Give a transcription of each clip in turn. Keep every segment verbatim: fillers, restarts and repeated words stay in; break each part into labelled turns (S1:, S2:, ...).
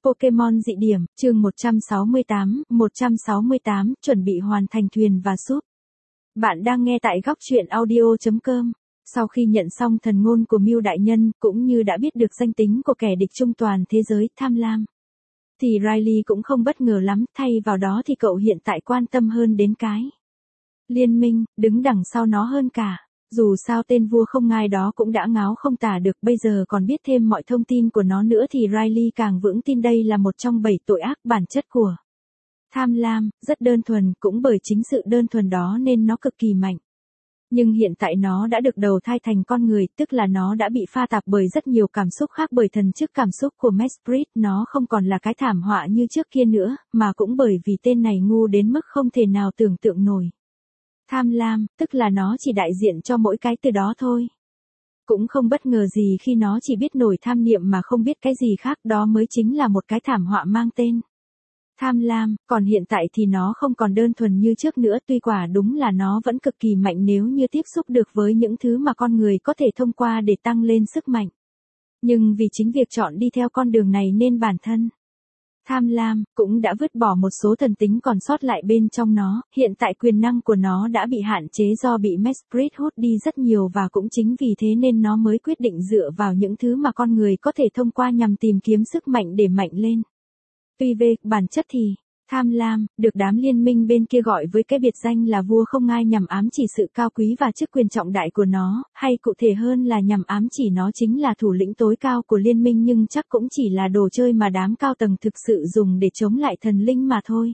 S1: Pokemon dị điểm, chương một trăm sáu mươi tám, một trăm sáu mươi tám, chuẩn bị hoàn thành thuyền và súp. Bạn đang nghe tại góc truyện audio chấm com. Sau khi nhận xong thần ngôn của Mưu đại nhân, cũng như đã biết được danh tính của kẻ địch trung toàn thế giới, Tham Lam, thì Riley cũng không bất ngờ lắm, thay vào đó thì cậu hiện tại quan tâm hơn đến cái liên minh, đứng đằng sau nó hơn cả. Dù sao tên vua không ngai đó cũng đã ngáo không tả được, bây giờ còn biết thêm mọi thông tin của nó nữa thì Riley càng vững tin đây là một trong bảy tội ác bản chất của Tham Lam, rất đơn thuần, cũng bởi chính sự đơn thuần đó nên nó cực kỳ mạnh. Nhưng hiện tại nó đã được đầu thai thành con người, tức là nó đã bị pha tạp bởi rất nhiều cảm xúc khác, bởi thần chức cảm xúc của Mesprit, nó không còn là cái thảm họa như trước kia nữa, mà cũng bởi vì tên này ngu đến mức không thể nào tưởng tượng nổi. Tham lam, tức là nó chỉ đại diện cho mỗi cái từ đó thôi. Cũng không bất ngờ gì khi nó chỉ biết nổi tham niệm mà không biết cái gì khác, đó mới chính là một cái thảm họa mang tên Tham Lam. Còn hiện tại thì nó không còn đơn thuần như trước nữa, tuy quả đúng là nó vẫn cực kỳ mạnh nếu như tiếp xúc được với những thứ mà con người có thể thông qua để tăng lên sức mạnh. Nhưng vì chính việc chọn đi theo con đường này nên bản thân Tham Lam cũng đã vứt bỏ một số thần tính còn sót lại bên trong nó, hiện tại quyền năng của nó đã bị hạn chế do bị Mesprit hút đi rất nhiều, và cũng chính vì thế nên nó mới quyết định dựa vào những thứ mà con người có thể thông qua nhằm tìm kiếm sức mạnh để mạnh lên. Tuy về bản chất thì Tham Lam được đám liên minh bên kia gọi với cái biệt danh là vua không ngai, nhằm ám chỉ sự cao quý và chức quyền trọng đại của nó, hay cụ thể hơn là nhằm ám chỉ nó chính là thủ lĩnh tối cao của liên minh, nhưng chắc cũng chỉ là đồ chơi mà đám cao tầng thực sự dùng để chống lại thần linh mà thôi.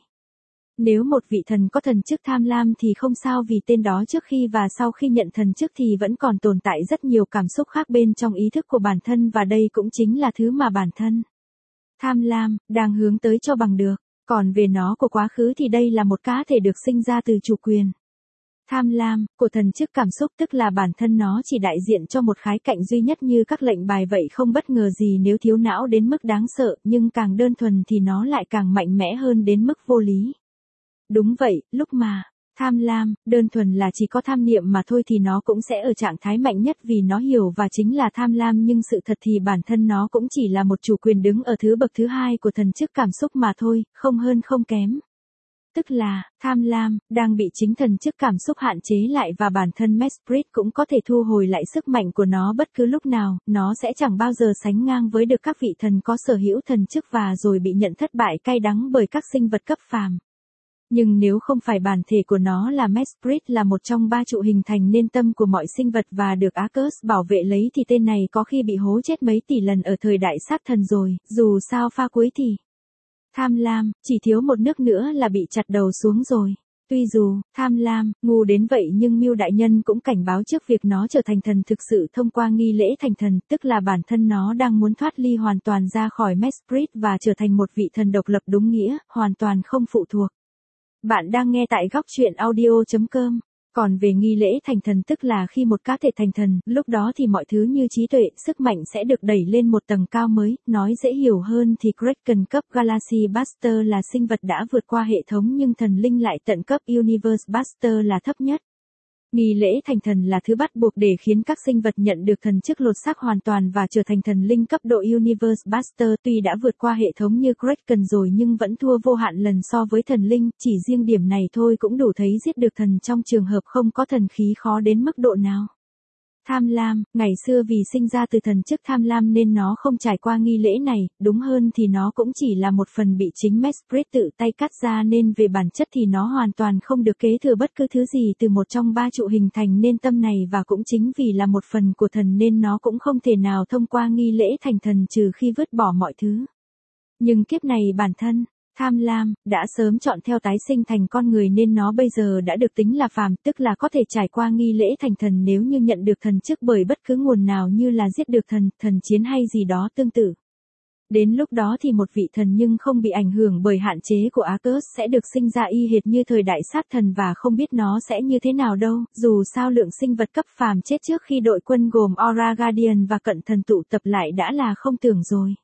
S1: Nếu một vị thần có thần chức tham lam thì không sao, vì tên đó trước khi và sau khi nhận thần chức thì vẫn còn tồn tại rất nhiều cảm xúc khác bên trong ý thức của bản thân, và đây cũng chính là thứ mà bản thân Tham Lam đang hướng tới cho bằng được. Còn về nó của quá khứ thì đây là một cá thể được sinh ra từ chủ quyền Tham Lam của thần chức cảm xúc, tức là bản thân nó chỉ đại diện cho một khái cạnh duy nhất như các lệnh bài vậy, không bất ngờ gì nếu thiếu não đến mức đáng sợ, nhưng càng đơn thuần thì nó lại càng mạnh mẽ hơn đến mức vô lý. Đúng vậy, lúc mà Tham Lam đơn thuần là chỉ có tham niệm mà thôi thì nó cũng sẽ ở trạng thái mạnh nhất vì nó hiểu và chính là tham lam, nhưng sự thật thì bản thân nó cũng chỉ là một chủ quyền đứng ở thứ bậc thứ hai của thần chức cảm xúc mà thôi, không hơn không kém. Tức là, Tham Lam đang bị chính thần chức cảm xúc hạn chế lại, và bản thân Mesprit cũng có thể thu hồi lại sức mạnh của nó bất cứ lúc nào, nó sẽ chẳng bao giờ sánh ngang với được các vị thần có sở hữu thần chức và rồi bị nhận thất bại cay đắng bởi các sinh vật cấp phàm. Nhưng nếu không phải bản thể của nó là Mesprit là một trong ba trụ hình thành nên tâm của mọi sinh vật và được Arcus bảo vệ lấy thì tên này có khi bị hố chết mấy tỷ lần ở thời đại sát thần rồi, dù sao pha cuối thì Tham Lam chỉ thiếu một nước nữa là bị chặt đầu xuống rồi. Tuy dù Tham Lam ngu đến vậy nhưng Mưu đại nhân cũng cảnh báo trước việc nó trở thành thần thực sự thông qua nghi lễ thành thần, tức là bản thân nó đang muốn thoát ly hoàn toàn ra khỏi Mesprit và trở thành một vị thần độc lập đúng nghĩa, hoàn toàn không phụ thuộc. Bạn đang nghe tại góc truyện audio chấm com. Còn về nghi lễ thành thần, tức là khi một cá thể thành thần, lúc đó thì mọi thứ như trí tuệ, sức mạnh sẽ được đẩy lên một tầng cao mới, nói dễ hiểu hơn thì Kraken cấp Galaxy Buster là sinh vật đã vượt qua hệ thống, nhưng thần linh lại tận cấp Universe Buster là thấp nhất. Nghi lễ thành thần là thứ bắt buộc để khiến các sinh vật nhận được thần chức lột xác hoàn toàn và trở thành thần linh cấp độ Universe Buster, tuy đã vượt qua hệ thống như Kraken rồi nhưng vẫn thua vô hạn lần so với thần linh, chỉ riêng điểm này thôi cũng đủ thấy giết được thần trong trường hợp không có thần khí khó đến mức độ nào. Tham Lam, ngày xưa vì sinh ra từ thần chức tham lam nên nó không trải qua nghi lễ này, đúng hơn thì nó cũng chỉ là một phần bị chính Mesprit tự tay cắt ra, nên về bản chất thì nó hoàn toàn không được kế thừa bất cứ thứ gì từ một trong ba trụ hình thành nên tâm này, và cũng chính vì là một phần của thần nên nó cũng không thể nào thông qua nghi lễ thành thần trừ khi vứt bỏ mọi thứ. Nhưng kiếp này bản thân Tham Lam đã sớm chọn theo tái sinh thành con người nên nó bây giờ đã được tính là phàm, tức là có thể trải qua nghi lễ thành thần nếu như nhận được thần chức bởi bất cứ nguồn nào như là giết được thần, thần chiến hay gì đó tương tự. Đến lúc đó thì một vị thần nhưng không bị ảnh hưởng bởi hạn chế của Arcus sẽ được sinh ra y hệt như thời đại sát thần, và không biết nó sẽ như thế nào đâu, dù sao lượng sinh vật cấp phàm chết trước khi đội quân gồm Aura Guardian và cận thần tụ tập lại đã là không tưởng rồi.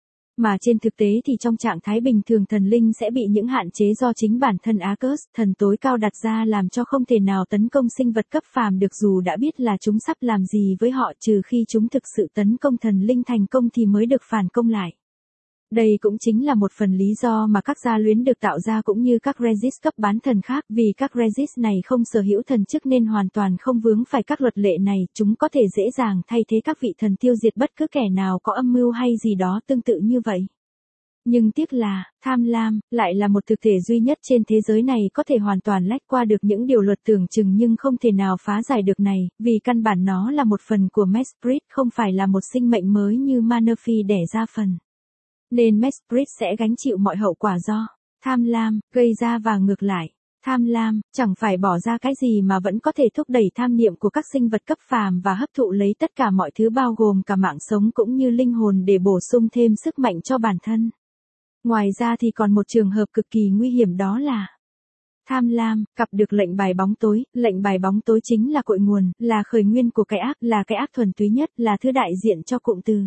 S1: Mà trên thực tế thì trong trạng thái bình thường thần linh sẽ bị những hạn chế do chính bản thân Arcus, thần tối cao đặt ra, làm cho không thể nào tấn công sinh vật cấp phàm được dù đã biết là chúng sắp làm gì với họ, trừ khi chúng thực sự tấn công thần linh thành công thì mới được phản công lại. Đây cũng chính là một phần lý do mà các gia luyến được tạo ra cũng như các Regis cấp bán thần khác, vì các Regis này không sở hữu thần chức nên hoàn toàn không vướng phải các luật lệ này, chúng có thể dễ dàng thay thế các vị thần tiêu diệt bất cứ kẻ nào có âm mưu hay gì đó tương tự như vậy. Nhưng tiếc là, tham lam, lại là một thực thể duy nhất trên thế giới này có thể hoàn toàn lách qua được những điều luật tưởng chừng nhưng không thể nào phá giải được này, vì căn bản nó là một phần của Mesprit, không phải là một sinh mệnh mới như Manaphy đẻ ra phần. Nên Mesprit sẽ gánh chịu mọi hậu quả do tham lam gây ra và ngược lại. Tham lam, chẳng phải bỏ ra cái gì mà vẫn có thể thúc đẩy tham niệm của các sinh vật cấp phàm và hấp thụ lấy tất cả mọi thứ bao gồm cả mạng sống cũng như linh hồn để bổ sung thêm sức mạnh cho bản thân. Ngoài ra thì còn một trường hợp cực kỳ nguy hiểm, đó là tham lam, cặp được lệnh bài bóng tối. Lệnh bài bóng tối chính là cội nguồn, là khởi nguyên của cái ác, là cái ác thuần túy nhất, là thứ đại diện cho cụm từ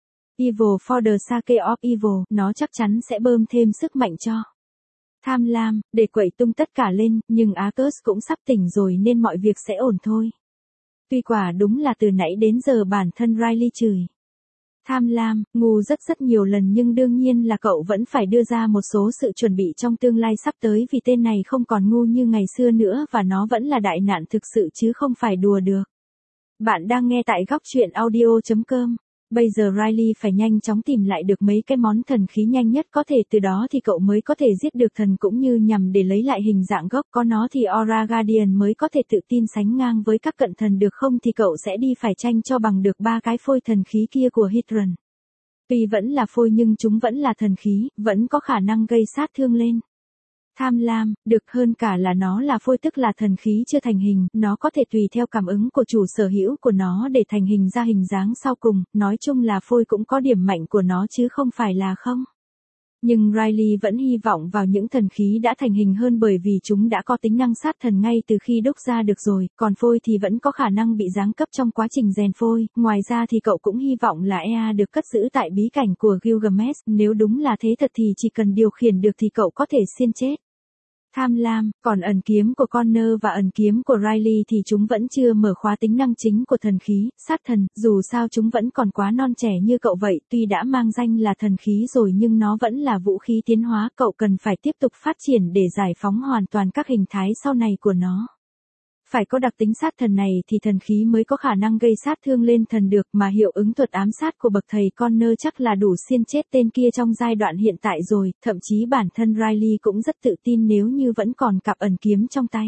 S1: Evil for the sake of evil. Nó chắc chắn sẽ bơm thêm sức mạnh cho tham lam, để quậy tung tất cả lên, nhưng Arcus cũng sắp tỉnh rồi nên mọi việc sẽ ổn thôi. Tuy quả đúng là từ nãy đến giờ bản thân Riley chửi tham lam, ngu rất rất nhiều lần, nhưng đương nhiên là cậu vẫn phải đưa ra một số sự chuẩn bị trong tương lai sắp tới, vì tên này không còn ngu như ngày xưa nữa và nó vẫn là đại nạn thực sự chứ không phải đùa được. Bạn đang nghe tại góc truyện audio chấm com. Bây giờ Riley phải nhanh chóng tìm lại được mấy cái món thần khí nhanh nhất có thể, từ đó thì cậu mới có thể giết được thần cũng như nhằm để lấy lại hình dạng gốc, có nó thì Aura Guardian mới có thể tự tin sánh ngang với các cận thần, được không thì cậu sẽ đi phải tranh cho bằng được ba cái phôi thần khí kia của Hydron. Tuy vẫn là phôi nhưng chúng vẫn là thần khí, vẫn có khả năng gây sát thương lên. Tham lam, được hơn cả là nó là phôi, tức là thần khí chưa thành hình, nó có thể tùy theo cảm ứng của chủ sở hữu của nó để thành hình ra hình dáng sau cùng, nói chung là phôi cũng có điểm mạnh của nó chứ không phải là không. Nhưng Riley vẫn hy vọng vào những thần khí đã thành hình hơn, bởi vì chúng đã có tính năng sát thần ngay từ khi đúc ra được rồi, còn phôi thì vẫn có khả năng bị giáng cấp trong quá trình rèn phôi. Ngoài ra thì cậu cũng hy vọng là Ea được cất giữ tại bí cảnh của Gilgamesh, nếu đúng là thế thật thì chỉ cần điều khiển được thì cậu có thể xiên chết tham lam. Còn ẩn kiếm của Connor và ẩn kiếm của Riley thì chúng vẫn chưa mở khóa tính năng chính của thần khí, sát thần, dù sao chúng vẫn còn quá non trẻ như cậu vậy, tuy đã mang danh là thần khí rồi nhưng nó vẫn là vũ khí tiến hóa, cậu cần phải tiếp tục phát triển để giải phóng hoàn toàn các hình thái sau này của nó. Phải có đặc tính sát thần này thì thần khí mới có khả năng gây sát thương lên thần được, mà hiệu ứng thuật ám sát của bậc thầy Connor chắc là đủ xiên chết tên kia trong giai đoạn hiện tại rồi, thậm chí bản thân Riley cũng rất tự tin nếu như vẫn còn cặp ẩn kiếm trong tay.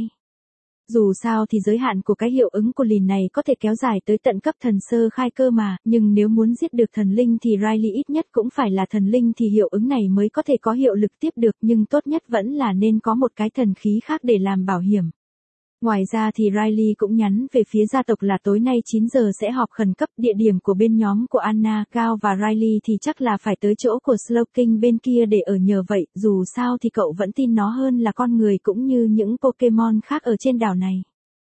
S1: Dù sao thì giới hạn của cái hiệu ứng của lìn này có thể kéo dài tới tận cấp thần sơ khai cơ mà, nhưng nếu muốn giết được thần linh thì Riley ít nhất cũng phải là thần linh thì hiệu ứng này mới có thể có hiệu lực tiếp được, nhưng tốt nhất vẫn là nên có một cái thần khí khác để làm bảo hiểm. Ngoài ra thì Riley cũng nhắn về phía gia tộc là tối nay chín giờ sẽ họp khẩn cấp, địa điểm của bên nhóm của Anna, Gao và Riley thì chắc là phải tới chỗ của Slowking bên kia để ở nhờ vậy, dù sao thì cậu vẫn tin nó hơn là con người cũng như những Pokemon khác ở trên đảo này.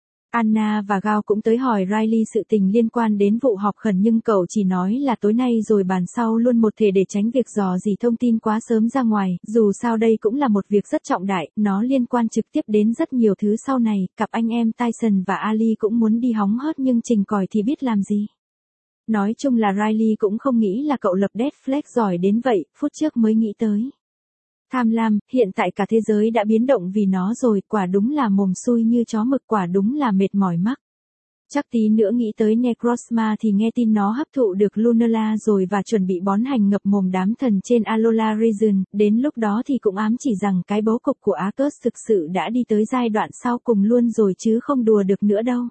S1: Anna và Gao cũng tới hỏi Riley sự tình liên quan đến vụ họp khẩn, nhưng cậu chỉ nói là tối nay rồi bàn sau luôn một thể để tránh việc dò dỉ thông tin quá sớm ra ngoài, dù sao đây cũng là một việc rất trọng đại, nó liên quan trực tiếp đến rất nhiều thứ sau này, cặp anh em Tyson và Ali cũng muốn đi hóng hớt nhưng trình còi thì biết làm gì. Nói chung là Riley cũng không nghĩ là cậu lập Death Flag giỏi đến vậy, phút trước mới nghĩ tới. Tham lam, hiện tại cả thế giới đã biến động vì nó rồi, quả đúng là mồm xui như chó mực, quả đúng là mệt mỏi mắc. Chắc tí nữa nghĩ tới Necrozma thì nghe tin nó hấp thụ được Lunala rồi và chuẩn bị bón hành ngập mồm đám thần trên Alola Region, đến lúc đó thì cũng ám chỉ rằng cái bố cục của Arcus thực sự đã đi tới giai đoạn sau cùng luôn rồi chứ không đùa được nữa đâu.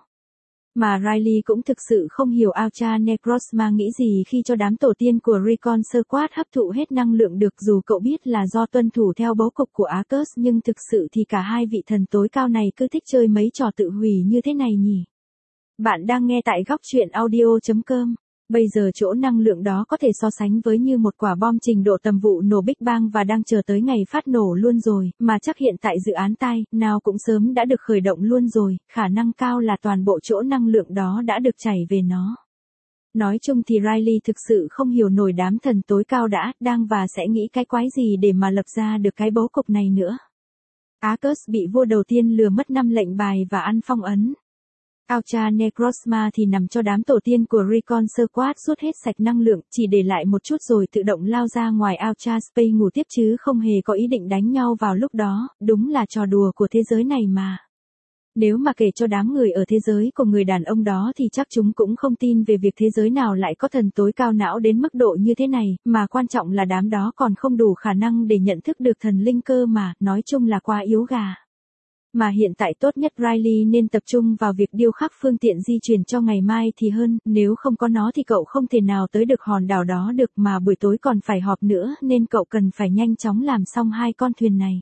S1: Mà Riley cũng thực sự không hiểu Ultra Necrozma nghĩ gì khi cho đám tổ tiên của Recon Squad hấp thụ hết năng lượng được, dù cậu biết là do tuân thủ theo bố cục của Arcus nhưng thực sự thì cả hai vị thần tối cao này cứ thích chơi mấy trò tự hủy như thế này nhỉ. Bạn đang nghe tại góc truyện audio chấm com. Bây giờ chỗ năng lượng đó có thể so sánh với như một quả bom trình độ tầm vụ nổ Big Bang và đang chờ tới ngày phát nổ luôn rồi, mà chắc hiện tại dự án tai nào cũng sớm đã được khởi động luôn rồi, khả năng cao là toàn bộ chỗ năng lượng đó đã được chảy về nó. Nói chung thì Riley thực sự không hiểu nổi đám thần tối cao đã, đang và sẽ nghĩ cái quái gì để mà lập ra được cái bố cục này nữa. Arcus bị vua đầu tiên lừa mất năm lệnh bài và ăn phong ấn. Ultra Necrozma thì nằm cho đám tổ tiên của Recon Squad rút hết sạch năng lượng, chỉ để lại một chút rồi tự động lao ra ngoài Ultra Space ngủ tiếp chứ không hề có ý định đánh nhau vào lúc đó, đúng là trò đùa của thế giới này mà. Nếu mà kể cho đám người ở thế giới của người đàn ông đó thì chắc chúng cũng không tin về việc thế giới nào lại có thần tối cao não đến mức độ như thế này, mà quan trọng là đám đó còn không đủ khả năng để nhận thức được thần linh cơ mà, nói chung là quá yếu gà. Mà hiện tại tốt nhất Riley nên tập trung vào việc điêu khắc phương tiện di chuyển cho ngày mai thì hơn, nếu không có nó thì cậu không thể nào tới được hòn đảo đó được mà buổi tối còn phải họp nữa nên cậu cần phải nhanh chóng làm xong hai con thuyền này.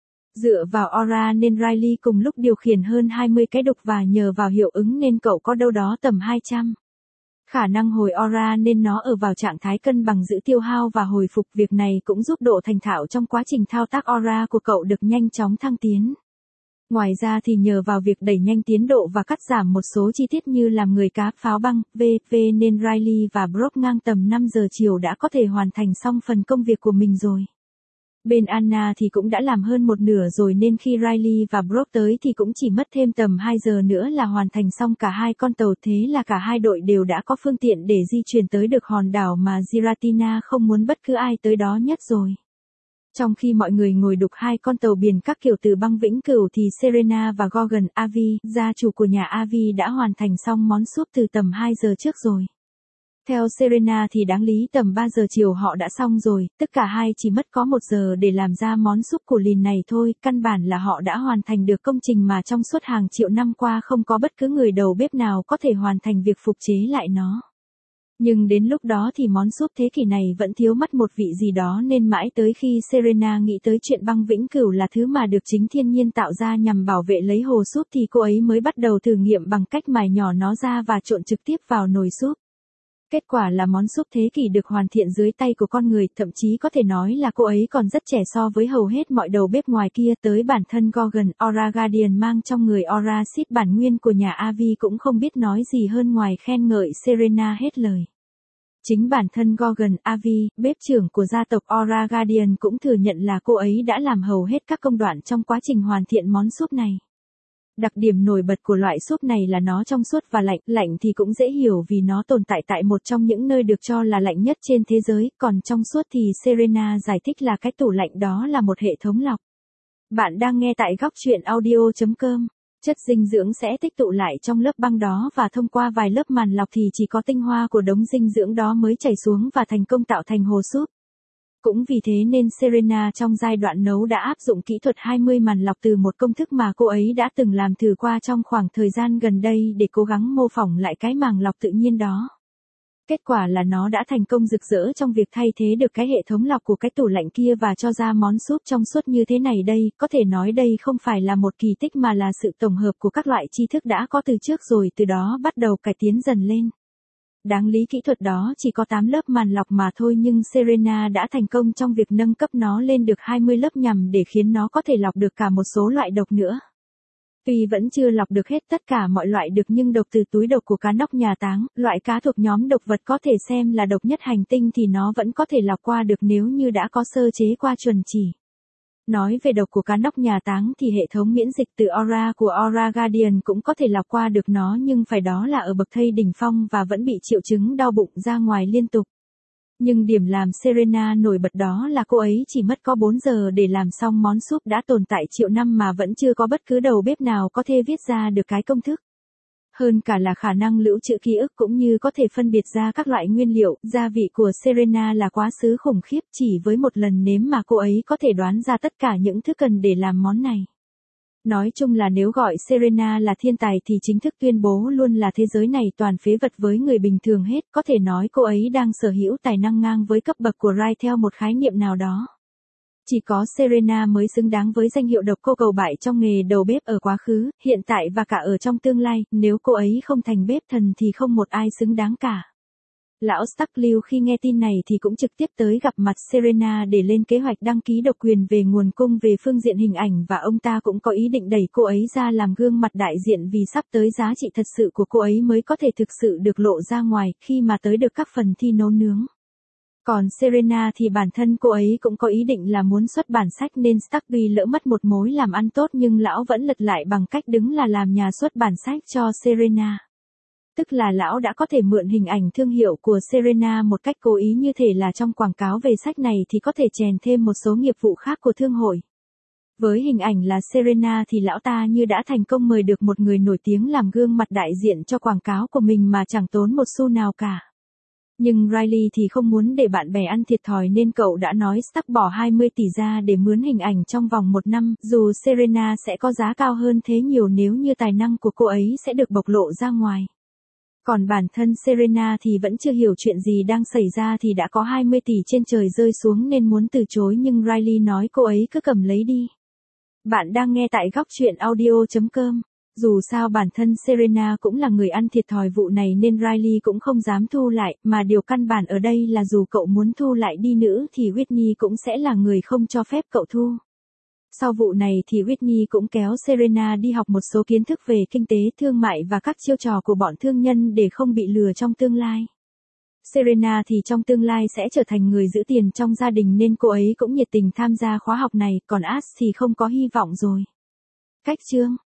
S1: Dựa vào aura nên Riley cùng lúc điều khiển hơn hai mươi cái đục và nhờ vào hiệu ứng nên cậu có đâu đó tầm hai trăm. Khả năng hồi aura nên nó ở vào trạng thái cân bằng giữa tiêu hao và hồi phục, việc này cũng giúp độ thành thạo trong quá trình thao tác aura của cậu được nhanh chóng thăng tiến. Ngoài ra thì nhờ vào việc đẩy nhanh tiến độ và cắt giảm một số chi tiết như làm người cá pháo băng, vân vân nên Riley và Brock ngang tầm năm giờ chiều đã có thể hoàn thành xong phần công việc của mình rồi. Bên Anna thì cũng đã làm hơn một nửa rồi nên khi Riley và Brock tới thì cũng chỉ mất thêm tầm hai giờ nữa là hoàn thành xong cả hai con tàu, thế là cả hai đội đều đã có phương tiện để di chuyển tới được hòn đảo mà Giratina không muốn bất cứ ai tới đó nhất rồi. Trong khi mọi người ngồi đục hai con tàu biển các kiểu từ băng vĩnh cửu thì Serena và Gorgon Avi, gia chủ của nhà Avi đã hoàn thành xong món súp từ tầm hai giờ trước rồi. Theo Serena thì đáng lý tầm ba giờ chiều họ đã xong rồi, tất cả hai chỉ mất có một giờ để làm ra món súp củ lìn này thôi, căn bản là họ đã hoàn thành được công trình mà trong suốt hàng triệu năm qua không có bất cứ người đầu bếp nào có thể hoàn thành việc phục chế lại nó. Nhưng đến lúc đó thì món súp thế kỷ này vẫn thiếu mất một vị gì đó nên mãi tới khi Serena nghĩ tới chuyện băng vĩnh cửu là thứ mà được chính thiên nhiên tạo ra nhằm bảo vệ lấy hồ súp thì cô ấy mới bắt đầu thử nghiệm bằng cách mài nhỏ nó ra và trộn trực tiếp vào nồi súp. Kết quả là món súp thế kỷ được hoàn thiện dưới tay của con người, thậm chí có thể nói là cô ấy còn rất trẻ so với hầu hết mọi đầu bếp ngoài kia, tới bản thân Gorgon Aura Guardian mang trong người Aura Seed bản nguyên của nhà Avi cũng không biết nói gì hơn ngoài khen ngợi Serena hết lời. Chính bản thân Gorgon Avi, bếp trưởng của gia tộc Aura Guardian cũng thừa nhận là cô ấy đã làm hầu hết các công đoạn trong quá trình hoàn thiện món súp này. Đặc điểm nổi bật của loại súp này là nó trong suốt và lạnh, lạnh thì cũng dễ hiểu vì nó tồn tại tại một trong những nơi được cho là lạnh nhất trên thế giới, còn trong suốt thì Serena giải thích là cái tủ lạnh đó là một hệ thống lọc. Bạn đang nghe tại góc truyện audio chấm com. Chất dinh dưỡng sẽ tích tụ lại trong lớp băng đó và thông qua vài lớp màn lọc thì chỉ có tinh hoa của đống dinh dưỡng đó mới chảy xuống và thành công tạo thành hồ súp. Cũng vì thế nên Serena trong giai đoạn nấu đã áp dụng kỹ thuật hai mươi màn lọc từ một công thức mà cô ấy đã từng làm thử qua trong khoảng thời gian gần đây để cố gắng mô phỏng lại cái màng lọc tự nhiên đó. Kết quả là nó đã thành công rực rỡ trong việc thay thế được cái hệ thống lọc của cái tủ lạnh kia và cho ra món súp trong suốt như thế này đây, có thể nói đây không phải là một kỳ tích mà là sự tổng hợp của các loại tri thức đã có từ trước rồi từ đó bắt đầu cải tiến dần lên. Đáng lý kỹ thuật đó chỉ có tám lớp màn lọc mà thôi nhưng Serena đã thành công trong việc nâng cấp nó lên được hai mươi lớp nhằm để khiến nó có thể lọc được cả một số loại độc nữa. Tuy vẫn chưa lọc được hết tất cả mọi loại được nhưng độc từ túi độc của cá nóc nhà táng, loại cá thuộc nhóm độc vật có thể xem là độc nhất hành tinh thì nó vẫn có thể lọc qua được nếu như đã có sơ chế qua chuẩn chỉ. Nói về độc của cá nóc nhà táng thì hệ thống miễn dịch từ Aura của Aura Guardian cũng có thể lọc qua được nó nhưng phải đó là ở bậc thây đỉnh phong và vẫn bị triệu chứng đau bụng ra ngoài liên tục. Nhưng điểm làm Serena nổi bật đó là cô ấy chỉ mất có bốn giờ để làm xong món súp đã tồn tại triệu năm mà vẫn chưa có bất cứ đầu bếp nào có thể viết ra được cái công thức. Hơn cả là khả năng lưu trữ ký ức cũng như có thể phân biệt ra các loại nguyên liệu, gia vị của Serena là quá xứ khủng khiếp, chỉ với một lần nếm mà cô ấy có thể đoán ra tất cả những thứ cần để làm món này. Nói chung là nếu gọi Serena là thiên tài thì chính thức tuyên bố luôn là thế giới này toàn phế vật với người bình thường hết, có thể nói cô ấy đang sở hữu tài năng ngang với cấp bậc của Rai theo một khái niệm nào đó. Chỉ có Serena mới xứng đáng với danh hiệu độc cô cầu bại trong nghề đầu bếp ở quá khứ, hiện tại và cả ở trong tương lai, nếu cô ấy không thành bếp thần thì không một ai xứng đáng cả. Lão Stark Lưu khi nghe tin này thì cũng trực tiếp tới gặp mặt Serena để lên kế hoạch đăng ký độc quyền về nguồn cung về phương diện hình ảnh và ông ta cũng có ý định đẩy cô ấy ra làm gương mặt đại diện vì sắp tới giá trị thật sự của cô ấy mới có thể thực sự được lộ ra ngoài khi mà tới được các phần thi nấu nướng. Còn Serena thì bản thân cô ấy cũng có ý định là muốn xuất bản sách nên Stark tuy lỡ mất một mối làm ăn tốt nhưng lão vẫn lật lại bằng cách đứng là làm nhà xuất bản sách cho Serena. Tức là lão đã có thể mượn hình ảnh thương hiệu của Serena một cách cố ý như thể là trong quảng cáo về sách này thì có thể chèn thêm một số nghiệp vụ khác của thương hội. Với hình ảnh là Serena thì lão ta như đã thành công mời được một người nổi tiếng làm gương mặt đại diện cho quảng cáo của mình mà chẳng tốn một xu nào cả. Nhưng Riley thì không muốn để bạn bè ăn thiệt thòi nên cậu đã nói Stark bỏ hai mươi tỷ ra để mướn hình ảnh trong vòng một năm, dù Serena sẽ có giá cao hơn thế nhiều nếu như tài năng của cô ấy sẽ được bộc lộ ra ngoài. Còn bản thân Serena thì vẫn chưa hiểu chuyện gì đang xảy ra thì đã có hai mươi tỷ trên trời rơi xuống nên muốn từ chối nhưng Riley nói cô ấy cứ cầm lấy đi. Bạn đang nghe tại góc truyện audio chấm com. Dù sao bản thân Serena cũng là người ăn thiệt thòi vụ này nên Riley cũng không dám thu lại, mà điều căn bản ở đây là dù cậu muốn thu lại đi nữa thì Whitney cũng sẽ là người không cho phép cậu thu. Sau vụ này thì Whitney cũng kéo Serena đi học một số kiến thức về kinh tế, thương mại và các chiêu trò của bọn thương nhân để không bị lừa trong tương lai. Serena thì trong tương lai sẽ trở thành người giữ tiền trong gia đình nên cô ấy cũng nhiệt tình tham gia khóa học này, còn Ash thì không có hy vọng rồi. Cách chương